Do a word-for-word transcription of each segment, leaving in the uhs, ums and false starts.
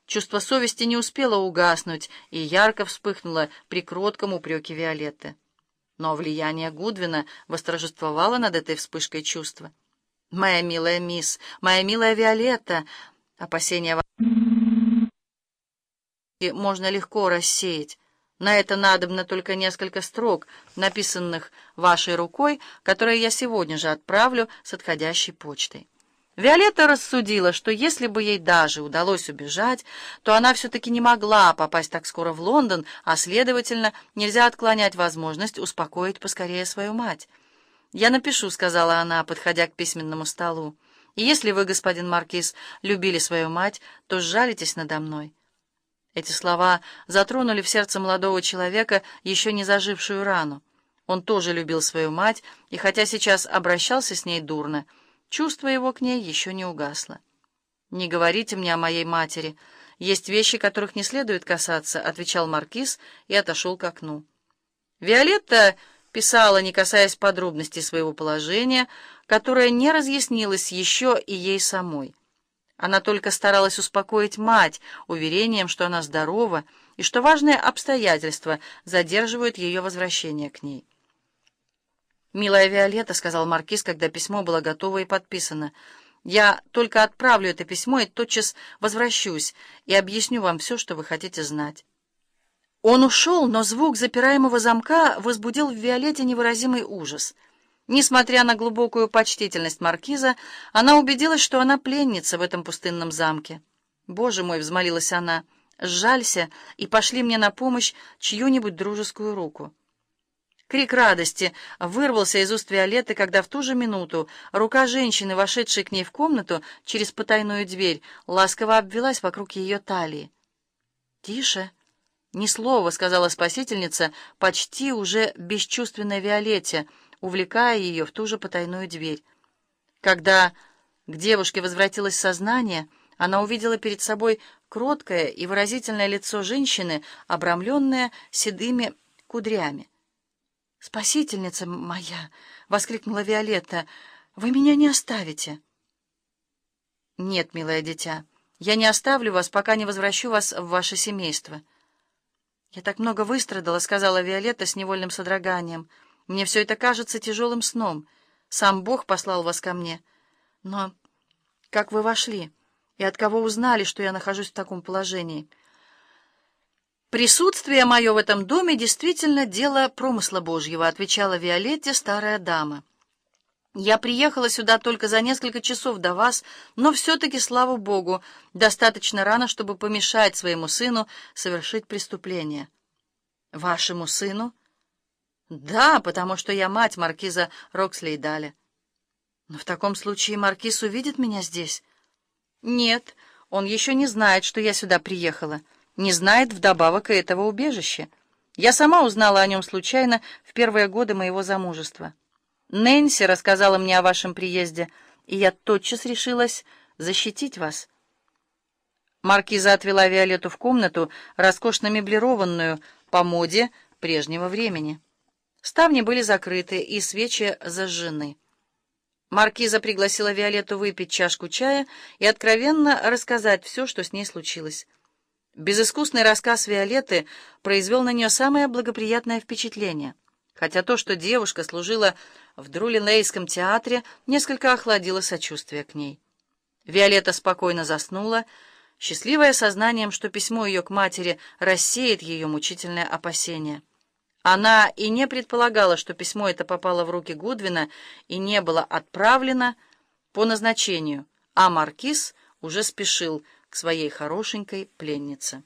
Чувство совести не успело угаснуть и ярко вспыхнуло при кротком упреке Виолетты. Но влияние Гудвина восторжествовало над этой вспышкой чувства. «Моя милая мисс, моя милая Виолетта!» Опасения можно легко рассеять. На это надобно только несколько строк, написанных вашей рукой, которые я сегодня же отправлю с отходящей почтой. Виолетта рассудила, что если бы ей даже удалось убежать, то она все-таки не могла попасть так скоро в Лондон, а, следовательно, нельзя отклонять возможность успокоить поскорее свою мать. «Я напишу», — сказала она, подходя к письменному столу. «И если вы, господин маркиз, любили свою мать, то сжалитесь надо мной». Эти слова затронули в сердце молодого человека еще не зажившую рану. Он тоже любил свою мать, и хотя сейчас обращался с ней дурно, чувство его к ней еще не угасло. «Не говорите мне о моей матери. Есть вещи, которых не следует касаться», — отвечал маркиз и отошел к окну. Виолетта писала, не касаясь подробностей своего положения, которое не разъяснилось еще и ей самой. Она только старалась успокоить мать уверением, что она здорова и что важные обстоятельства задерживают ее возвращение к ней. «Милая Виолетта», — сказал маркиз, когда письмо было готово и подписано, — «я только отправлю это письмо и тотчас возвращусь и объясню вам все, что вы хотите знать». Он ушел, но звук запираемого замка возбудил в Виолетте невыразимый ужас. Несмотря на глубокую почтительность маркиза, она убедилась, что она пленница в этом пустынном замке. «Боже мой!» — взмолилась она. «Сжалься и пошли мне на помощь чью-нибудь дружескую руку». Крик радости вырвался из уст Виолетты, когда в ту же минуту рука женщины, вошедшей к ней в комнату через потайную дверь, ласково обвилась вокруг ее талии. «Тише! Ни слова!» — сказала спасительница почти уже бесчувственной Виолетте, увлекая ее в ту же потайную дверь. Когда к девушке возвратилось сознание, она увидела перед собой кроткое и выразительное лицо женщины, обрамленное седыми кудрями. «Спасительница моя!» — воскликнула Виолетта. «Вы меня не оставите?» «Нет, милое дитя, я не оставлю вас, пока не возвращу вас в ваше семейство». «Я так много выстрадала», — сказала Виолетта с невольным содроганием. «Мне все это кажется тяжелым сном. Сам Бог послал вас ко мне. Но как вы вошли? И от кого узнали, что я нахожусь в таком положении?» «Присутствие мое в этом доме действительно дело промысла Божьего», — отвечала Виолетте старая дама. «Я приехала сюда только за несколько часов до вас, но все-таки, слава Богу, достаточно рано, чтобы помешать своему сыну совершить преступление». «Вашему сыну?» «Да, потому что я мать маркиза Рокслейдаля». «Но в таком случае маркиз увидит меня здесь?» «Нет, он еще не знает, что я сюда приехала, не знает вдобавок и этого убежища. Я сама узнала о нем случайно в первые годы моего замужества. Нэнси рассказала мне о вашем приезде, и я тотчас решилась защитить вас». Маркиза отвела Виолетту в комнату, роскошно меблированную по моде прежнего времени. Ставни были закрыты, и свечи зажжены. Маркиза пригласила Виолетту выпить чашку чая и откровенно рассказать все, что с ней случилось. Безыскусный рассказ Виолетты произвел на нее самое благоприятное впечатление, хотя то, что девушка служила в Друлинлейском театре, несколько охладило сочувствие к ней. Виолетта спокойно заснула, счастливая сознанием, что письмо ее к матери рассеет ее мучительное опасение. Она и не предполагала, что письмо это попало в руки Гудвина и не было отправлено по назначению, а маркиз уже спешил к своей хорошенькой пленнице.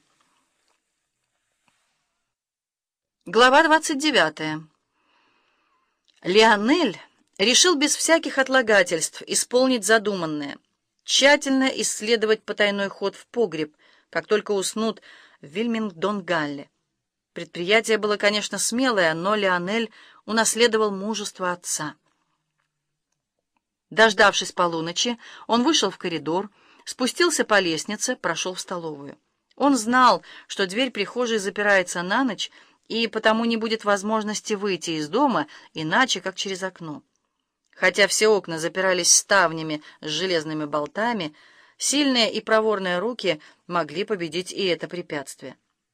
Глава двадцать девятая. Леонель решил без всяких отлагательств исполнить задуманное, тщательно исследовать потайной ход в погреб, как только уснут в Вильмингдон-Галле. Предприятие было, конечно, смелое, но Леонель унаследовал мужество отца. Дождавшись полуночи, он вышел в коридор, спустился по лестнице, прошел в столовую. Он знал, что дверь прихожей запирается на ночь, и потому не будет возможности выйти из дома иначе, как через окно. Хотя все окна запирались ставнями с железными болтами, Сильные и проворные руки могли победить и это препятствие.